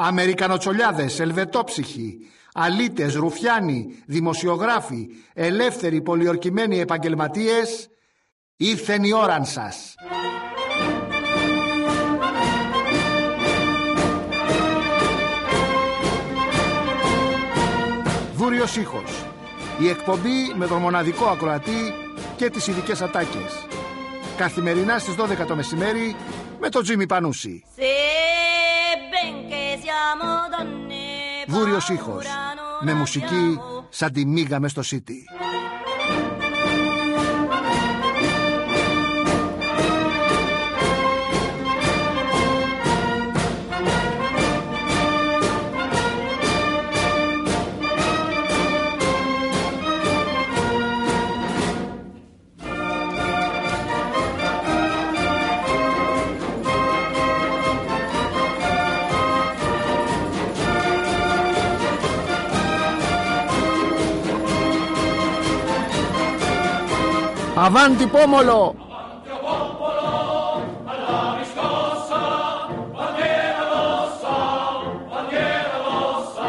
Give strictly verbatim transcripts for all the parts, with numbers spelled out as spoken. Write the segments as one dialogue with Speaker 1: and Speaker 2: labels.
Speaker 1: Αμερικανοτσολιάδες, ελβετόψυχοι, αλήτες, ρουφιάνοι, δημοσιογράφοι, ελεύθεροι πολιορκημένοι επαγγελματίες, ήρθεν η ώραν σας. Βούριος ήχος. Η εκπομπή με τον μοναδικό ακροατή και τις ειδικές ατάκες. Καθημερινά στις δώδεκα το μεσημέρι με τον Τζίμι Πανούση. Βούριος ήχος. Με μουσική σαν τη μίγα μες στο City. Avanti pomolo!
Speaker 2: Avanti popolo, alla riscossa, bandiera rossa, bandiera rossa.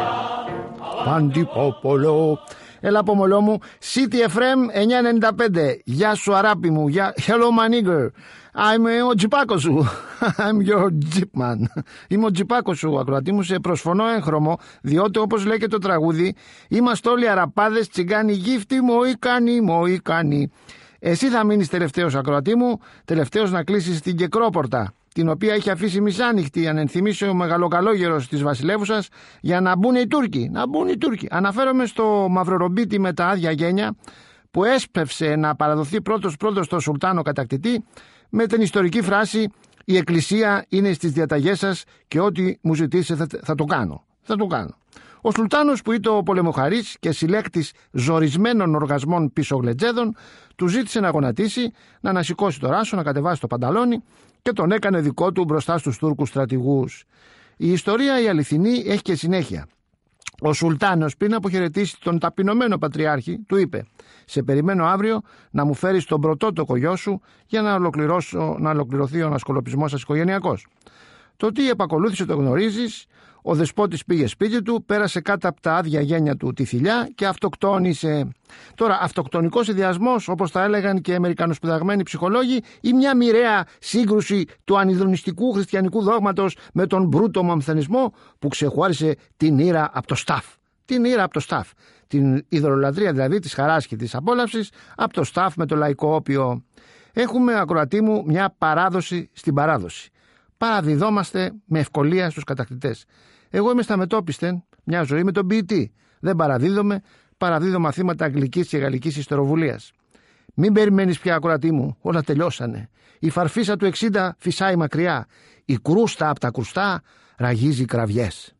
Speaker 1: Avanti popolo. Έλα πομολό μου, City εφ εμ εννιακόσια ενενήντα πέντε. Γεια σου αράπη μου, γεια... Hello my nigger. I'm ο τζιπάκος σου. I'm your jeep man. Είμαι ο τζιπάκος σου, ακροατή μου, σε προσφωνώ έγχρωμο, διότι όπως λέει και το τραγούδι, είμαστε όλοι αραπάδες, τσιγκάνοι, γύφτη, μοϊκάνοι, μοϊκάνοι. Εσύ θα μείνεις τελευταίος, ακροατή μου, τελευταίος να κλείσεις την κεκρόπορτα, την οποία έχει αφήσει μισάνοιχτη, αν ενθυμίσει ο μεγαλοκαλόγερος της βασιλεύουσας, για να μπουν οι Τούρκοι. Να μπουν οι Τούρκοι. Αναφέρομαι στο μαυρορομπίτι με τα άδεια γένια, που έσπευσε να παραδοθεί πρώτος πρώτος στο Σουλτάνο κατακτητή, με την ιστορική φράση «Η Εκκλησία είναι στις διαταγές σας και ό,τι μου ζητήσετε θα, θα το κάνω». Θα το κάνω. Ο Σουλτάνος, που ήταν ο πολεμοχαρής και συλλέκτης ζορισμένων οργασμών πίσω γλετζέδων, του ζήτησε να γονατίσει, να ανασηκώσει το ράσο, να κατεβάσει το πανταλόνι και τον έκανε δικό του μπροστά στους Τούρκους στρατηγούς. Η ιστορία, η αληθινή, έχει και συνέχεια. Ο Σουλτάνος, πριν αποχαιρετήσει τον ταπεινωμένο πατριάρχη, του είπε: «Σε περιμένω αύριο να μου φέρεις τον πρωτότοκο γιο σου για να, ολοκληρώσω, να ολοκληρωθεί ο ανασκολοπισμός σας οικογενειακός». Το τι επακολούθησε το γνωρίζεις. Ο δεσπότης πήγε σπίτι του, πέρασε κάτω από τα άδεια γένια του τη θηλιά και αυτοκτόνησε. Τώρα, αυτοκτονικός ιδιασμός, όπως τα έλεγαν και οι αμερικανοσπουδαγμένοι ψυχολόγοι, ή μια μοιραία σύγκρουση του ανιδρονιστικού χριστιανικού δόγματος με τον μπρούτο μαμθανισμό που ξεχώρισε την ήρα από το σταφ. Την ήρα από το σταφ. Την ιδωλολατρία δηλαδή της χαράς και της απόλαυσης από το σταφ με το λαϊκό όπιο. Έχουμε, ακροατή μου, μια παράδοση στην παράδοση. Παραδιδόμαστε με ευκολία στους κατακτητές. Εγώ είμαι στα μετόπιστεν μια ζωή με τον ποιητή. Δεν παραδίδομαι, παραδίδω μαθήματα αγγλικής και γαλλικής ιστοροβουλίας. Μην περιμένεις πια, ακροατή μου, όλα τελειώσανε. Η φαρφίσα του εξήντα φυσάει μακριά. Η κρούστα από τα κρουστά ραγίζει κραυγές.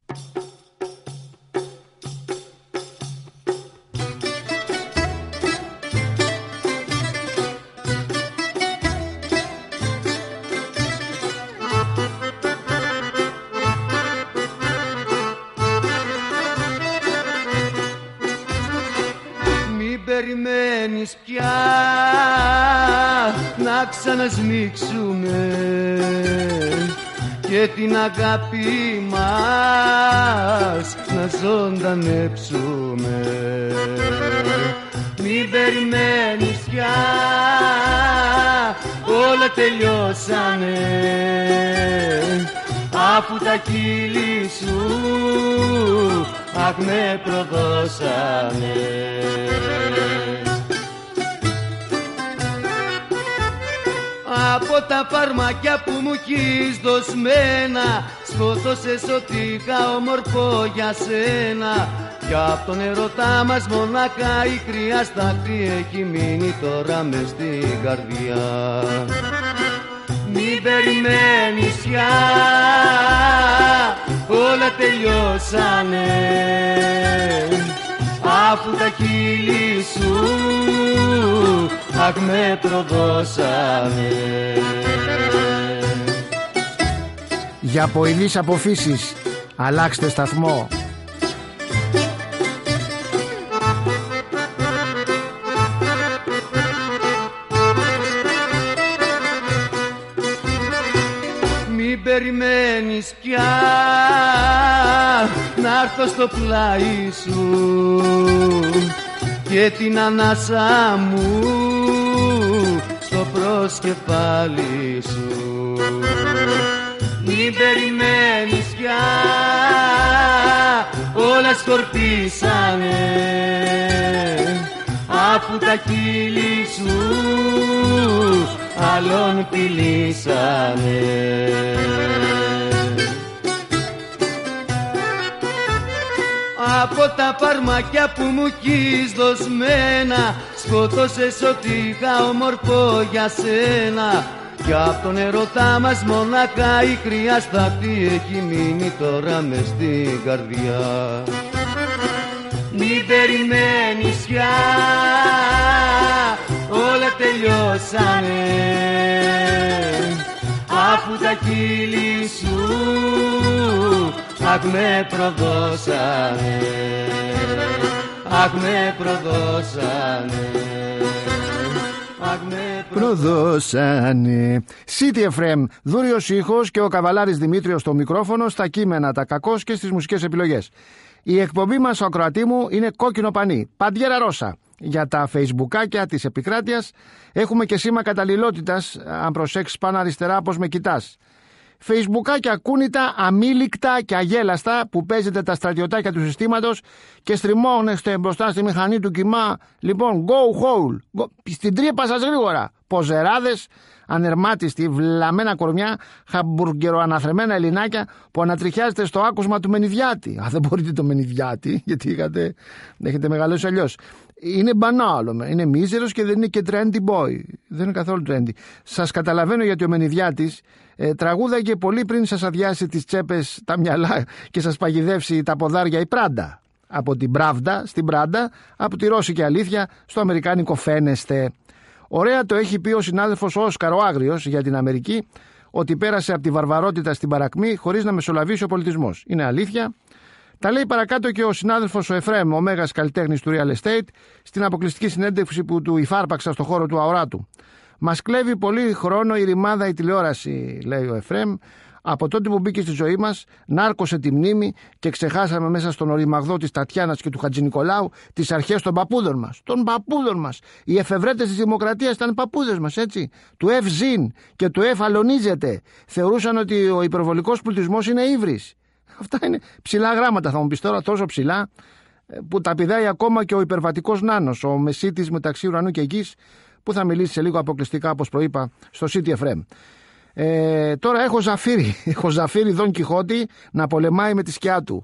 Speaker 3: Περιμένεις πια να ξανασμίξουμε και την αγάπη μας να ζωντανέψουμε. Μην περιμένεις πια, όλα τελειώσανε, αφού τα κύλη σου αχ με προδώσανε. Από τα φαρμακιά που μου έχεις δοσμένα, σκότωσες ό,τι είχα ομορφό για σένα. Κι απ' τον ερωτά μας μονάχα η κρύα στάχτη έχει μείνει τώρα μες στην καρδιά. Μην περιμένεις πια, όλα τελειώσανε, αφού τα χείλη σου αχ με προδώσανε.
Speaker 1: Για ποηλείς αποφύσεις αλλάξτε σταθμό.
Speaker 3: Μην περιμένεις πια, έρθω στο πλάι σου και την ανάσα μου στο προσκεφάλι σου. Μην περιμένεις πια, όλα σκορπίσανε, αφού τα χείλη σου άλλον φιλήσανε. Από τα φαρμακιά που μου έχεις δοσμένα σκότωσες ό,τι είχα όμορφο για σένα. Κι απ' τον ερωτά μας μονάχα η κρύα στάχτη έχει μείνει τώρα μες στην καρδιά. Μην περιμένεις πια, όλα τελειώσανε, αφού τα χείλη σου αχ με προδώσανε, αχ με προδώσανε, αχ με
Speaker 1: προδώσανε. City εφ εμ, Δούριος ήχος και ο Καβαλάρης Δημήτριος στο μικρόφωνο, στα κείμενα τα κακός και στις μουσικές επιλογές. Η εκπομπή μας, ο ακροατή μου, είναι κόκκινο πανί, παντιέρα ρώσα. Για τα facebookάκια της επικράτειας έχουμε και σήμα καταλληλότητας, αν προσέξεις πάνω αριστερά πως με κοιτάς. Facebookάκια κούνητα, αμήλικτα και αγέλαστα που παίζετε τα στρατιωτάκια του συστήματος και στριμώνεστε μπροστά στη μηχανή του κοιμά. Λοιπόν, go hole, στην τρύπα σας γρήγορα. Ποζεράδες, ανερμάτιστοι, βλαμμένα κορμιά, χαμπουργκεροαναθρεμένα ελληνάκια που ανατριχιάζετε στο άκουσμα του Μενιδιάτη. Α, δεν μπορείτε το Μενιδιάτη, γιατί είχατε, έχετε μεγαλώσει αλλιώς. Είναι μπανάλο, είναι μίζερος και δεν είναι και trendy boy. Δεν είναι καθόλου trendy. Σας καταλαβαίνω, γιατί ο Μενιδιάτης ε, τραγούδαγε πολύ πριν σας αδειάσει τις τσέπες, τα μυαλά και σας παγιδεύσει τα ποδάρια η Πράντα. Από την Μπράβντα στην Πράντα, από τη ρώσικη αλήθεια στο αμερικάνικο φαίνεστε. Ωραία το έχει πει ο συνάδελφος Όσκαρ ο Άγριος για την Αμερική, ότι πέρασε από τη βαρβαρότητα στην παρακμή χωρίς να μεσολαβήσει ο πολιτισμός. Είναι αλήθεια. Τα λέει παρακάτω και ο συνάδελφος ο Εφραίμ, ο μέγας καλλιτέχνης του real estate, στην αποκλειστική συνέντευξη που του υφάρπαξα στο χώρο του αοράτου. Μας κλέβει πολύ χρόνο η ρημάδα η τηλεόραση, λέει ο Εφραίμ. Από τότε που μπήκε στη ζωή μας, νάρκωσε τη μνήμη και ξεχάσαμε μέσα στον οριμαγδό της Τατιάνας και του Χατζηνικολάου τις αρχές των παππούδων μας. Των παππούδων μας. Οι εφευρέτες της δημοκρατίας ήταν παππούδες μας, έτσι. Του Εφ ζήν και του Εφ αλωνίζεται. Θεωρούσαν ότι ο υπερβολικός πλουτισμός είναι ύβρις. Αυτά είναι ψηλά γράμματα, θα μου πεις τώρα, τόσο ψηλά που τα πηδάει ακόμα και ο υπερβατικός νάνος, ο μεσίτης μεταξύ ουρανού και γης, που θα μιλήσει σε λίγο αποκλειστικά, όπως προείπα, στο City εφ εμ. Ε, τώρα έχω Ζαφύρι, έχω Ζαφύρι Δον Κιχώτη να πολεμάει με τη σκιά του.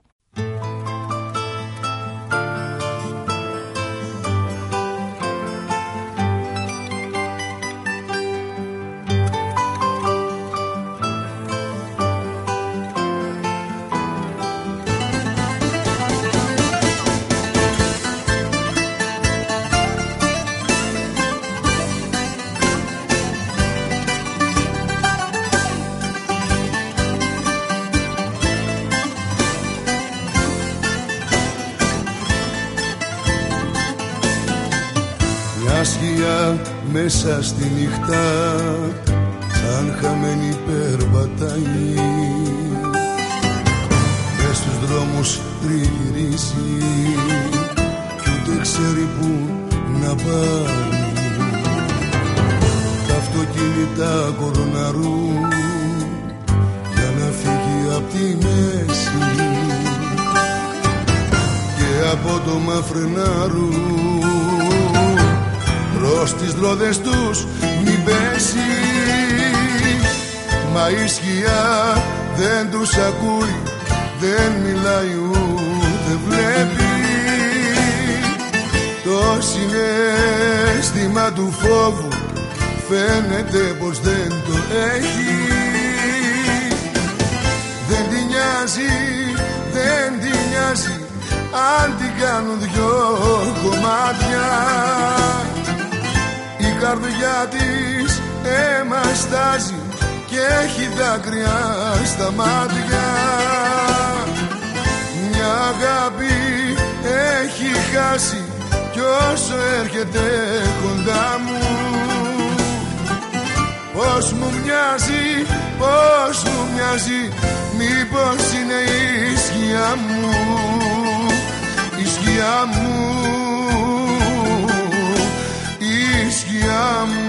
Speaker 4: Σκιά μέσα στη νύχτα σαν χαμένη περπατάει, μες στους δρόμους τριγυρίζει κι ούτε ξέρει που να πάει. Τα αυτοκίνητα κοροναρούν για να φύγει απ' τη μέση και απότομα φρενάρουν προς τις ρόδες τους μην πέσει. Μα η σκιά δεν τους ακούει, δεν μιλάει ούτε βλέπει. Το συναίσθημα του φόβου φαίνεται πως δεν το έχει. Δεν την νοιάζει, δεν την νοιάζει αν την κάνουν δυο κομμάτια. Η καρδιά της αίμα στάζει και έχει δάκρυα στα μάτια. Μια αγάπη έχει χάσει κι όσο έρχεται κοντά μου, πώς μου μοιάζει, πώς μου μοιάζει, μήπως είναι η σκιά μου. σκιά μου, η σκιά μου.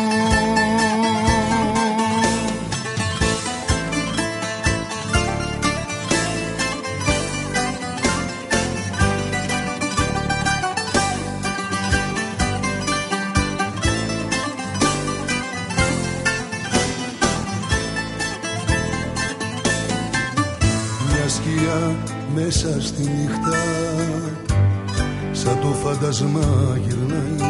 Speaker 4: Μέσα στη νύχτα σαν το φαντασμά γυρνάει,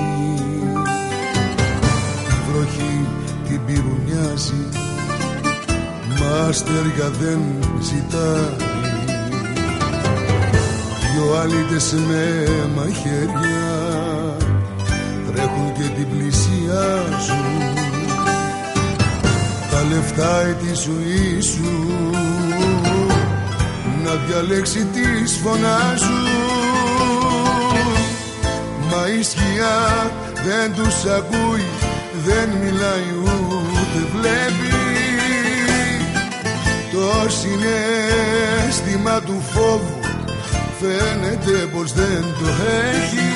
Speaker 4: η βροχή την πυρουνιάζει, μα αστέρια δεν ζητάει. Δυο αλήτες με μαχαίρια τρέχουν και την πλησιάζουν. Τα λεφτά τη ζωή σου να διαλέξει τις φωνάζουν, μα η σκιά δεν τους ακούει, δεν μιλάει ούτε βλέπει. Το συναίσθημα του φόβου φαίνεται πως δεν το έχει.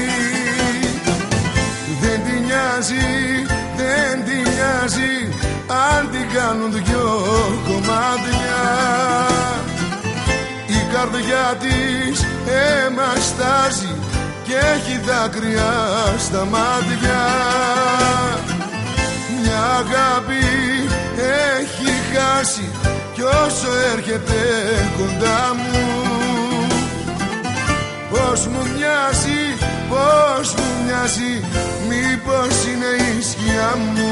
Speaker 4: Δεν την νοιάζει, δεν την νοιάζει αν την κάνουν δυο κομμάτια. Η καρδιά της αίμα στάζει και έχει δάκρυα στα μάτια. Μια αγάπη έχει χάσει κι όσο έρχεται κοντά μου, πως μου μοιάζει, πως μου μοιάζει, μήπως είναι η σκιά μου,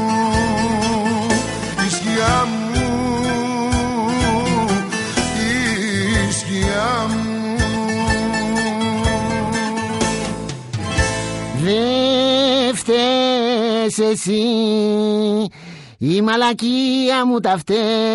Speaker 4: η σκιά μου.
Speaker 1: Δε φταίς εσύ, η μαλακία μου τα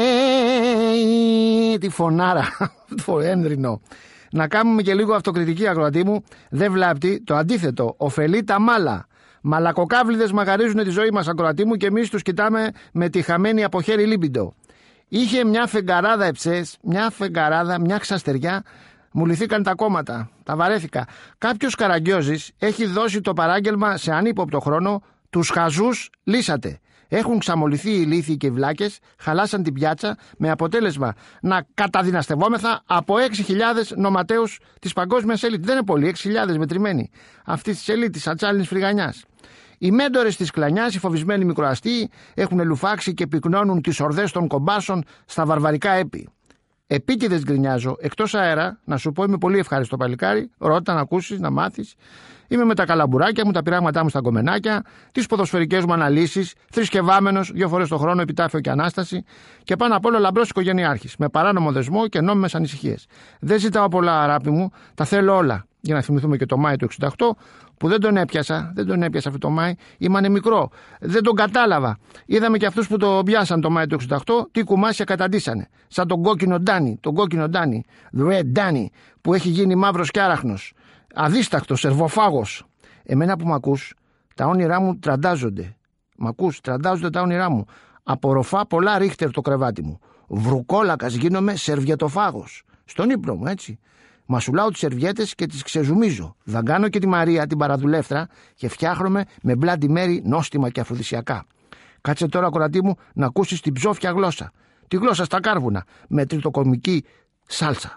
Speaker 1: φταίει. Τη φωνάρα, το ένδρινο. Να κάνουμε και λίγο αυτοκριτική, ακροατή μου. Δεν βλάπτει, το αντίθετο, ωφελεί τα μάλα. Μαλακοκάβλιδες μαγαρίζουν τη ζωή μας, ακροατή μου, και εμείς τους κοιτάμε με τη χαμένη από χέρι λίμπιντο. Είχε μια φεγγαράδα εψές, μια φεγγαράδα, μια ξαστεριά. Μου λυθήκαν τα κόμματα, τα βαρέθηκα. Κάποιος καραγκιόζης έχει δώσει το παράγγελμα σε ανύποπτο χρόνο. Τους χαζούς λύσατε. Έχουν ξαμολυθεί οι ηλίθιοι και οι βλάκες, χαλάσαν την πιάτσα, με αποτέλεσμα να καταδυναστευόμεθα από έξι χιλιάδες νοματέους της παγκόσμιας ελίτ. Δεν είναι πολύ, έξι χιλιάδες μετρημένοι. Αυτή τη ελίτ, της ατσάλινης φρυγανιάς. Οι μέντορες της κλανιάς, οι φοβισμένοι μικροαστοί, έχουν λουφάξει και πυκνώνουν τις ορδές των κομπάσων στα βαρβαρικά έπι. Επίτηδες γκρινιάζω, εκτός αέρα, να σου πω, είμαι πολύ ευχάριστο παλικάρι. Ρώτα να ακούσεις, να μάθεις. Είμαι με τα καλαμπουράκια μου, τα πειράγματά μου στα κομμενάκια, τις ποδοσφαιρικές μου αναλύσεις, θρησκευάμενος δύο φορές το χρόνο, επιτάφιο και ανάσταση, και πάνω απ' όλα λαμπρός οικογενειάρχης, με παράνομο δεσμό και νόμιμες ανησυχίες. Δεν ζητάω πολλά, αγάπη μου, τα θέλω όλα. Για να θυμηθούμε και το Μάη του εξήντα οκτώ, που δεν τον έπιασα, δεν τον έπιασα αυτό το Μάη, ήμανε μικρό, δεν τον κατάλαβα. Είδαμε και αυτούς που το πιάσαν το Μάη του εξήντα οκτώ, τι κουμάσια καταντήσανε. Σαν τον κόκκινο Ντάνι, τον κόκκινο Ντάνι, the red Danny, που έχει γίνει μαύρος και άραχνος. Αδίστακτος, σερβοφάγος. Εμένα που μ' ακούς, τα όνειρά μου τραντάζονται. Μ' ακούς, τραντάζονται τα όνειρά μου. Απορροφά πολλά ρίχτερ το κρεβάτι μου. Βρουκόλακας γίνομαι σερβιετοφάγος. Στον ύπνο μου, έτσι. Μασουλάω τις σερβιέτες και τις ξεζουμίζω. Δαγκάνω και τη Μαρία, την παραδουλεύτρα, και φτιάχνομαι με Bloody Mary νόστιμα και αφροδισιακά. Κάτσε τώρα, κορατή μου, να ακούσεις την ψόφια γλώσσα. Τη γλώσσα στα κάρβουνα, με τριτοκομική σάλτσα.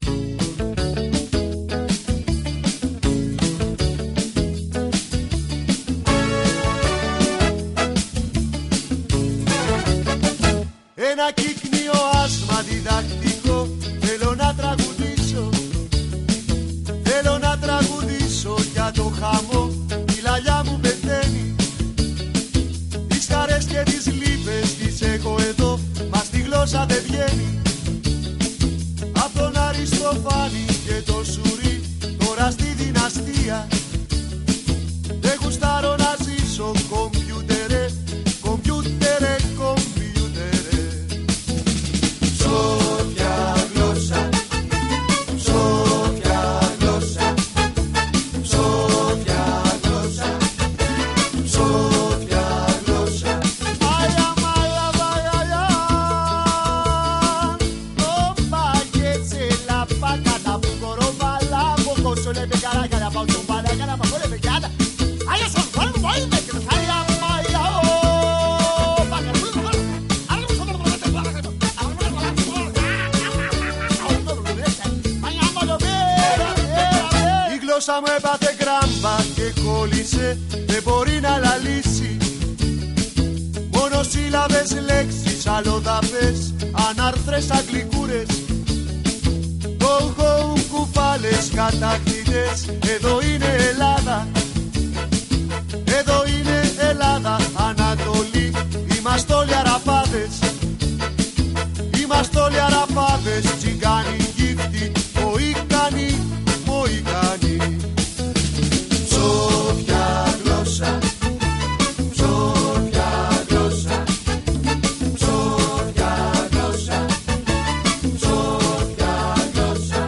Speaker 3: Ένα κύκνιο άσμα διδακτικό θέλω να τραγουδήσω. Θέλω να τραγουδήσω για το χαμό, η λαλιά μου πεθαίνει. Τις χαρές και τις λύπες τις έχω εδώ, μα στη γλώσσα δεν βγαίνει. Απ' τον Αριστοφάνη και το Σουρί, τώρα στη δυναστεία. Δεν γουστάρω να ζήσω κομπιούτερε, κομπιούτερε, κομπιούτερε. Σοφιά γλώσσα μου έπαθε γκράμπα και κόλλησε, δεν μπορεί να λαλήσει. Μονοσύλλαβες λέξεις, αλλοδαπές, ανάρθρες αγγλικούρες. Go-go κουφάλες, κατακτητές, εδώ είναι Ελλάδα. Εδώ είναι Ελλάδα, Ανατολή, είμαστε όλοι αραπάδες. Είμαστε όλοι αραπάδες, τσιγκάνοι, γύφτοι, μοϊκάνοι, μοϊκάνοι. Ψόφια γλώσσα, ψόφια γλώσσα, ψόφια γλώσσα, ψόφια γλώσσα.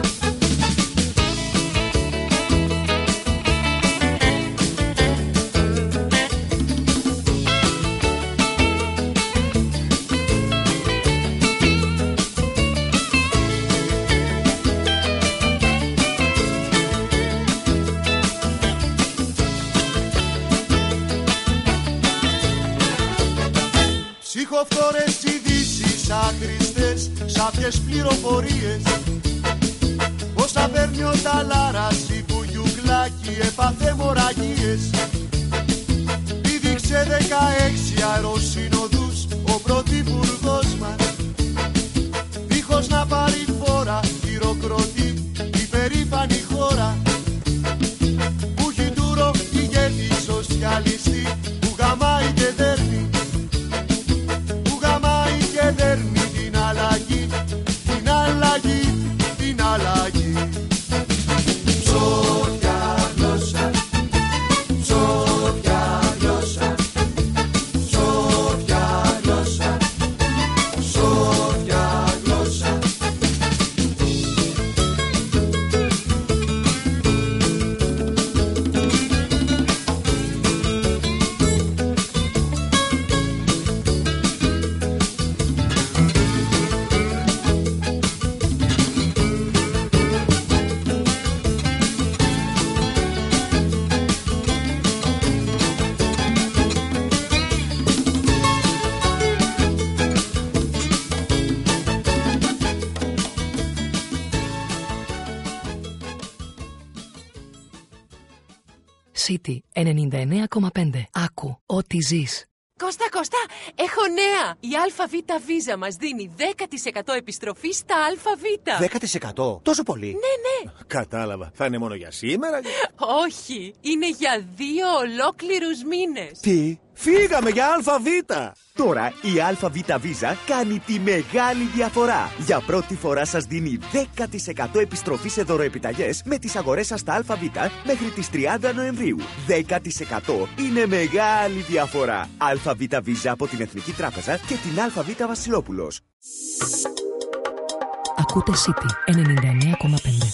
Speaker 3: Ψυχοφθόρες ειδήσεις άχρηστες, σάπιες πληροφορίες. Πώς θα παίρνει ο Ταλάρας ή Πουγιουκλάκη, έπαθε μοραγίες. Πήδηξε δεκαέξι αεροσύνοδους ο πρωθυπουργός μας. Δίχως να πάρει φόρα, χειροκροτεί η περήφανη χώρα. Που έχει ντούρο ηγέτη σοσιαλιστή, που γαμάει και δέρνει. Και δέρνει την αλλαγή, την αλλαγή, την αλλαγή. Ψόφια γλώσσα, ψόφια γλώσσα, ψόφια γλώσσα, ψόφια γλώσσα.
Speaker 5: City ενενήντα εννέα κόμμα πέντε. Άκου ό,τι ζεις.
Speaker 6: Κώστα, Κώστα, έχω νέα! Η ΑΒ Βίζα μας δίνει δέκα τοις εκατό επιστροφή στα ΑΒ.
Speaker 7: δέκα τοις εκατό? Τόσο πολύ?
Speaker 6: Ναι, ναι.
Speaker 7: Κατάλαβα. Θα είναι μόνο για σήμερα?
Speaker 6: Όχι, είναι για δύο ολόκληρους μήνες.
Speaker 7: Τι? Φύγαμε για ΑΒ!
Speaker 8: Τώρα η ΑΒ Βίζα κάνει τη μεγάλη διαφορά. Για πρώτη φορά σας δίνει δέκα τοις εκατό επιστροφή σε δωροεπιταγές με τις αγορές σας στα ΑΒ μέχρι τις τριάντα Νοεμβρίου. δέκα τοις εκατό είναι μεγάλη διαφορά. ΑΒ Βίζα από την Εθνική Τράπεζα και την ΑΒ Βασιλόπουλος.
Speaker 5: Ακούτε City ενενήντα εννέα κόμμα πέντε.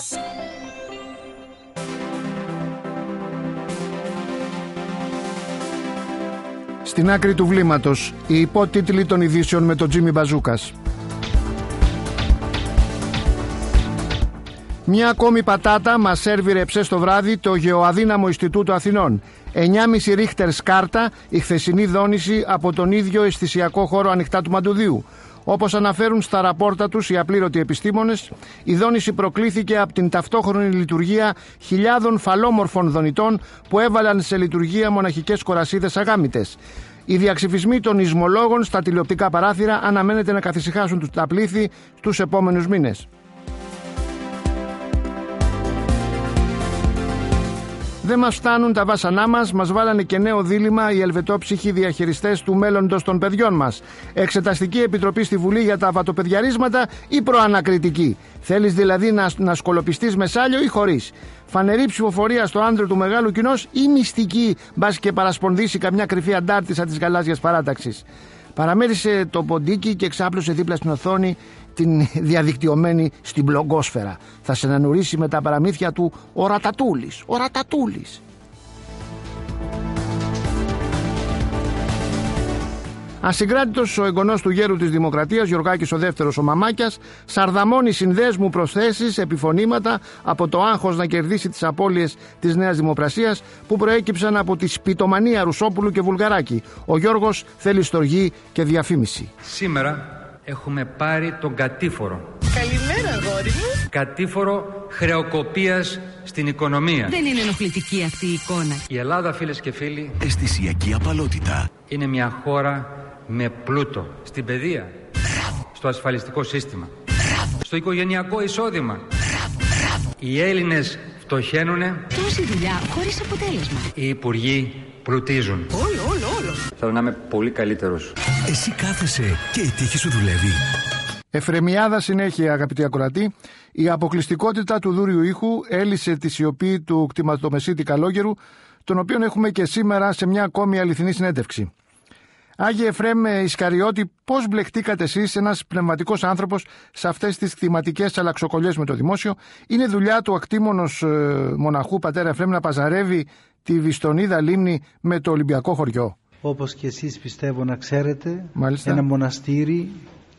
Speaker 1: Στην άκρη του βλήματος, οι υπότιτλοι των ειδήσεων με τον Τζίμι Μπαζούκας. Μια ακόμη πατάτα μας σέρβιρε ψες το βράδυ το γεωαδύναμο Ινστιτούτο Αθηνών. εννιά κόμμα πέντε ρίχτερ σκάρτα η χθεσινή δόνηση από τον ίδιο αισθησιακό χώρο Ανοιχτά του Μαντουδίου. Όπως αναφέρουν στα ραπόρτα τους οι απλήρωτοι επιστήμονες, η δόνηση προκλήθηκε από την ταυτόχρονη λειτουργία χιλιάδων φαλόμορφων δονητών που έβαλαν σε λειτουργία μοναχικές κορασίδες αγάμητες. Οι διαξυφισμοί των ισμολόγων στα τηλεοπτικά παράθυρα αναμένεται να καθησυχάσουν τα πλήθη στους επόμενους μήνες. Δεν μας φτάνουν τα βάσανά μας, μας βάλανε και νέο δίλημμα οι ελβετόψυχοι διαχειριστές του μέλλοντος των παιδιών μας. Εξεταστική επιτροπή στη Βουλή για τα βατοπαιδιαρίσματα ή προανακριτική. Θέλεις δηλαδή να, να σκολοπιστείς με σάλιο ή χωρίς. Φανερή ψηφοφορία στο άντρο του μεγάλου κοινός ή μυστική, μπας και παρασπονδύσει καμιά κρυφή αντάρτησα της γαλάζιας παράταξης. Παραμέρισε το ποντίκι και εξάπλωσε δίπλα στην οθόνη την διαδικτυωμένη στην μπλογκόσφαιρα. Θα σε ανανουρίσει με τα παραμύθια του ο Ρατατούλης. Ο Ρατατούλης. Ασυγκράτητος ο εγγονός του γέρου της Δημοκρατίας, Γιωργάκης ο δεύτερος ο Μαμάκιας, σαρδαμώνει συνδέσμου προσθέσεις, επιφωνήματα από το άγχος να κερδίσει τις απώλειες της Νέας Δημοκρασίας που προέκυψαν από τη σπιτομανία Ρουσόπουλου και Βουλγαράκη. Ο Γιώργος θέλει στοργή και διαφήμιση.
Speaker 9: Σήμερα έχουμε πάρει τον κατήφορο.
Speaker 6: Καλημέρα, αγόρι μου.
Speaker 9: Κατήφορο χρεοκοπίας στην οικονομία.
Speaker 10: Δεν είναι ενοχλητική αυτή η εικόνα.
Speaker 9: Η Ελλάδα, φίλες και φίλοι,
Speaker 11: αισθησιακή απαλότητα.
Speaker 9: Είναι μια χώρα με πλούτο στην παιδεία, μπράβο, στο ασφαλιστικό σύστημα, μπράβο, στο οικογενειακό εισόδημα.
Speaker 11: Μπράβο, μπράβο.
Speaker 9: Οι Έλληνες φτωχαίνουνε.
Speaker 10: Τόση δουλειά χωρίς αποτέλεσμα.
Speaker 9: Οι υπουργοί πλουτίζουν.
Speaker 10: Όλο, όλο, όλο.
Speaker 9: Θέλω να είμαι πολύ καλύτερος.
Speaker 11: Εσύ κάθεσαι και η τύχη σου δουλεύει.
Speaker 1: Εφρεμιάδα συνέχεια, αγαπητοί ακροατοί. Η αποκλειστικότητα του δούριου ήχου έλυσε τη σιωπή του κτηματομεσίτη Καλόγερου, τον οποίον έχουμε και σήμερα σε μια ακόμη αληθινή συνέντευξη. Άγιε Εφραίμ Ισκαριώτη, πώς μπλεχτήκατε εσείς, ένας πνευματικός άνθρωπος, σε αυτές τις κτηματικές αλλαξοκολλιές με το δημόσιο? Είναι δουλειά του ακτήμονος ε, μοναχού πατέρα Εφραίμ να παζαρεύει τη Βιστονίδα λίμνη με το Ολυμπιακό χωριό?
Speaker 12: Όπως και εσείς πιστεύω να ξέρετε,
Speaker 1: Μάλιστα.
Speaker 12: Ένα μοναστήρι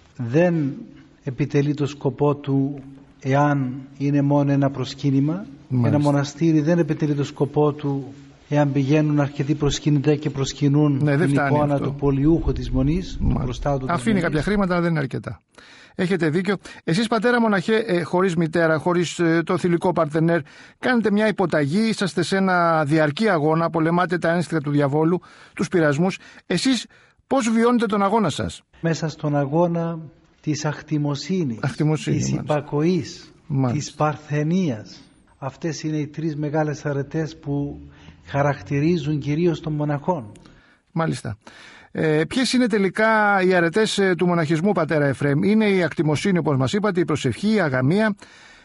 Speaker 12: δεν επιτελεί το σκοπό του εάν είναι μόνο ένα προσκύνημα. Μάλιστα. Ένα μοναστήρι δεν επιτελεί το σκοπό του εάν πηγαίνουν αρκετοί προσκυνητές και προσκυνούν, ναι, την εικόνα αυτό του πολιούχου της μονής, του προστάτου της
Speaker 1: Αφήνει
Speaker 12: μονής.
Speaker 1: Κάποια χρήματα, αλλά δεν είναι αρκετά. Έχετε δίκιο. Εσείς, πατέρα μοναχέ, ε, χωρίς μητέρα, χωρίς ε, το θηλυκό παρτενέρ, κάνετε μια υποταγή, είσαστε σε ένα διαρκή αγώνα, πολεμάτε τα ένστικτα του διαβόλου, τους πειρασμούς. Εσείς πώς βιώνετε τον αγώνα σας?
Speaker 12: Μέσα στον αγώνα της αχτιμοσύνης,
Speaker 1: Αχτιμοσύνη,
Speaker 12: της
Speaker 1: μάλιστα.
Speaker 12: υπακοής,
Speaker 1: Μάλιστα.
Speaker 12: της παρθενίας. Αυτές είναι οι τρεις μεγάλες αρετές που χαρακτηρίζουν κυρίως των μοναχών.
Speaker 1: Μάλιστα. Ε, ποιες είναι τελικά οι αρετές ε, του μοναχισμού, πατέρα Εφραίμ? Είναι η ακτιμοσύνη, όπως μας είπατε, η προσευχή, η αγαμία.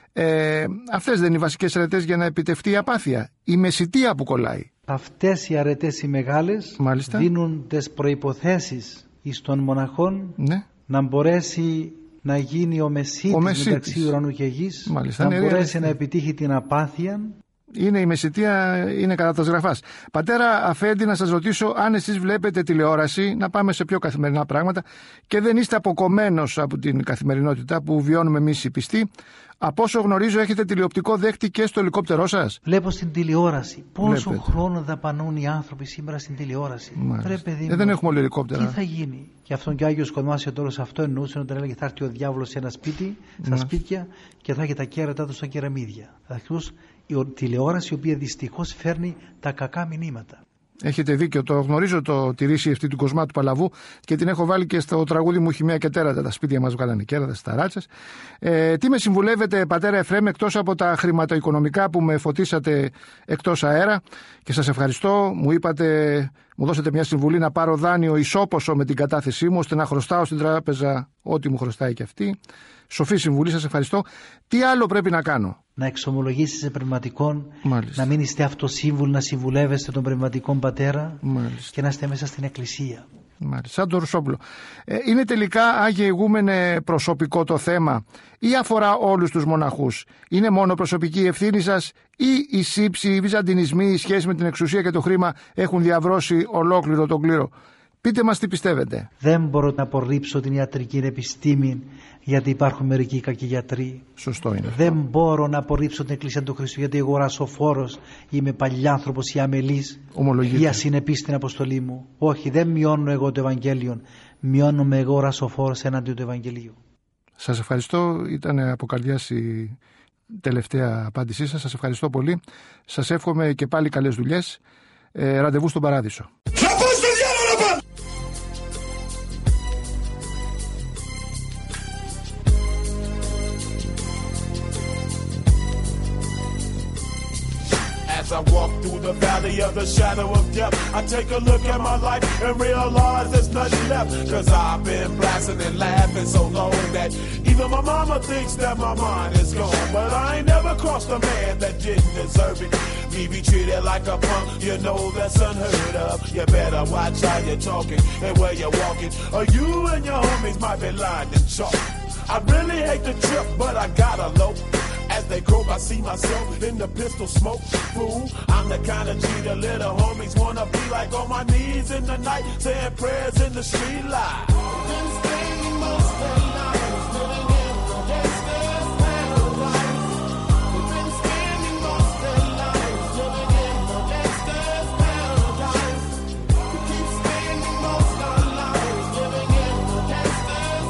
Speaker 1: Ε, αυτές δεν είναι οι βασικές αρετές για να επιτευχθεί η απάθεια? Η μεσιτεία που κολλάει.
Speaker 12: Αυτές οι αρετές οι μεγάλες,
Speaker 1: Μάλιστα,
Speaker 12: δίνουν τις προϋποθέσεις εις των μοναχών, ναι, να μπορέσει να γίνει ο μεσίτης, ο μεσίτης. μεταξύ ουρανού και γης. Μάλιστα, να μπορέσει αρετή. να επιτύχει την απάθεια.
Speaker 1: Είναι η μεσιτεία, είναι κατά τα σγραφάς. Πατέρα Αφέντη, να σας ρωτήσω αν εσείς βλέπετε τηλεόραση, να πάμε σε πιο καθημερινά πράγματα, και δεν είστε αποκομμένος από την καθημερινότητα που βιώνουμε εμείς οι πιστοί. Από όσο γνωρίζω, έχετε τηλεοπτικό δέκτη και στο ελικόπτερό σας.
Speaker 12: Βλέπω στην τηλεόραση. Πόσο Βλέπετε. χρόνο δαπανούν οι άνθρωποι σήμερα στην τηλεόραση. Ρε, παιδί,
Speaker 1: ε, δεν έχουμε όλοι ελικόπτερα.
Speaker 12: Τι θα γίνει? Και αυτόν και ο Άγιος Κοσμάσιος τέλος αυτό εννοούσε, όταν έλεγε θα έρθει ο διάβολος σε ένα σπίτι, στα Μάλιστα. σπίτια, και θα έχει τα κέρατα του στα κεραμίδια. Ακριβώς η τηλεόραση, η οποία δυστυχώς φέρνει τα κακά μηνύματα.
Speaker 1: Έχετε δίκιο, το γνωρίζω το τη ρίση αυτή του Κοσμά του Παλαβού και την έχω βάλει και στο τραγούδι μου «Χημεία και τέρατα». Τα σπίτια μας βγάλανε κέρατα, στα ράτσες. Ε, τι με συμβουλεύετε, πατέρα Εφραίμ, εκτός από τα χρηματοοικονομικά που με φωτίσατε εκτός αέρα, και σας ευχαριστώ, μου είπατε, μου δώσετε μια συμβουλή να πάρω δάνειο ισόποσο με την κατάθεσή μου, ώστε να χρωστάω στην τράπεζα ό,τι μου χρωστάει και αυτή. Σοφή συμβουλή, σας ευχαριστώ. Τι άλλο πρέπει να κάνω?
Speaker 12: Να εξομολογήσεις σε πνευματικών, να μην είστε αυτοσύμβουλοι, να συμβουλεύεστε τον πνευματικών πατέρα. Μάλιστα. Και να είστε μέσα στην εκκλησία.
Speaker 1: Μάλιστα, σαν το Ρουσόπουλο. Ε, είναι τελικά, Άγιε Ηγούμενε, προσωπικό το θέμα ή αφορά όλους τους μοναχούς? Είναι μόνο προσωπική ευθύνη σας ή οι σύψοι, οι βυζαντινισμοί, οι σχέσεις με την εξουσία και το χρήμα έχουν διαβρώσει ολόκληρο τον κλήρο? Πείτε μας τι πιστεύετε.
Speaker 12: Δεν μπορώ να απορρίψω την ιατρική επιστήμη, γιατί υπάρχουν μερικοί κακοί γιατροί.
Speaker 1: Σωστό είναι.
Speaker 12: Δεν αυτό. μπορώ να απορρίψω την Εκκλησία του Χριστού, γιατί εγώ ρασοφόρος είμαι παλιάνθρωπος ή αμελής ή ασυνεπής στην αποστολή μου. Όχι, δεν μειώνω εγώ το Ευαγγέλιο, μειώνομαι εγώ ρασοφόρος εναντίον του Ευαγγελίου.
Speaker 1: Σας ευχαριστώ, ήταν από καρδιάς η τελευταία απάντησή σας. Σας ευχαριστώ πολύ. Σας εύχομαι και πάλι καλές δουλειές. Ε, ραντεβού στον Παράδεισο.
Speaker 13: As I walk through the valley of the shadow of death, I take a look at my life and realize there's nothing left. Cause I've been blasting and laughing so long that even my mama thinks that my mind is gone. But I ain't never crossed a man that didn't deserve it. Me be treated like a punk, you know that's unheard of. You better watch how you're talking and where you're walking, or you and your homies might be lying in chalk. I really hate the trip, but I gotta low. As they grope, I see myself in the pistol smoke. Fool, I'm the kind of G the little homies wanna be like, on my knees in the night, saying prayers in the street light. Been spending most of the night living in the gangster's paradise. We've been spending most of the night living in the gangster's paradise. We keep spending most of our lives living in the gangster's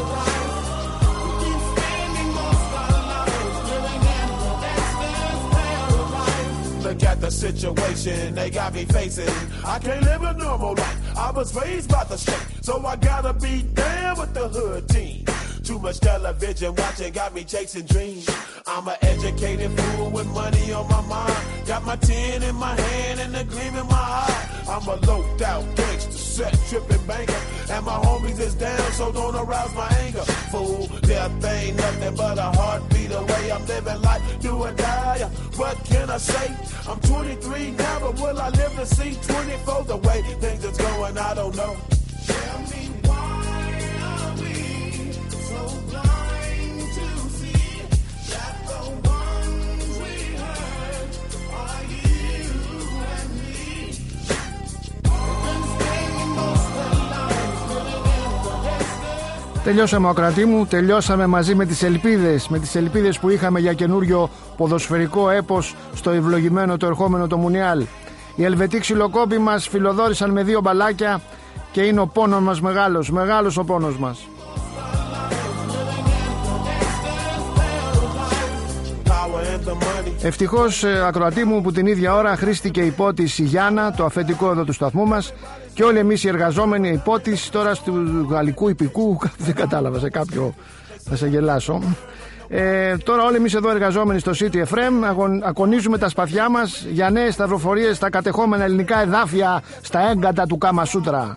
Speaker 13: paradise. We keep spending most of our lives living in the gangster's paradise. at the situation they got me facing. I can't live a normal life. I was raised by the state, so I gotta be down with the hood team. Too much television watching got me chasing dreams. I'm an educated fool with money on my mind. Got my tin in my hand and a gleam in my eye. I'm a loped out gangster, set tripping banker, and my homies is down, so don't arouse my anger. Fool, death ain't nothing but a heartbeat away. I'm living life, do or die. What can I say? I'm twenty-three now, but will I live to see twenty-four? The way things is going, I don't know. Tell me why are we so blind to see that the ones we hurt are you and me?
Speaker 1: Τελειώσαμε ο Ακροατή μου, τελειώσαμε μαζί με τις ελπίδες, με τις ελπίδες που είχαμε για καινούριο ποδοσφαιρικό έπος στο ευλογημένο το ερχόμενο το Μουνιάλ. Οι Ελβετοί ξυλοκόποι μας φιλοδόρησαν με δύο μπαλάκια και είναι ο πόνος μας μεγάλος, μεγάλος ο πόνος μας. Ευτυχώς, Ακροατή μου, που την ίδια ώρα χρήστηκε η πότης η Γιάννα, το αφεντικό εδώ του σταθμού μας, και όλοι εμείς οι εργαζόμενοι η πότης τώρα του γαλλικού υπηκού, δεν κατάλαβα, σε κάποιο θα σε γελάσω. Ε, τώρα όλοι εμείς εδώ εργαζόμενοι στο City εφ εμ αγων, ακονίζουμε τα σπαθιά μας για νέες σταυροφορίες στα κατεχόμενα ελληνικά εδάφια, στα έγκατα του Κάμα Σούτρα.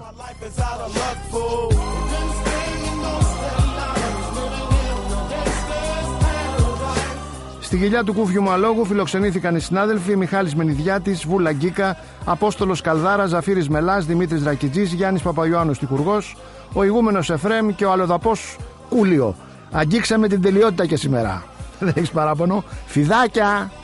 Speaker 1: Στη Γυλιά του Κούφιου Μαλόγου φιλοξενήθηκαν οι συνάδελφοι Μιχάλης Μενιδιάτης, Βούλα Γκίκα, Απόστολος Καλδάρα, Ζαφύρης Μελάς, Δημήτρης Ρακιτζής, Γιάννης Παπαϊωάννου Τυχουργός, ο ηγούμενος Εφρέμ και ο αλλοδαπός Κούλιο. Αγγίξαμε την τελειότητα και σήμερα. Δεν έχεις παράπονο? Φιδάκια!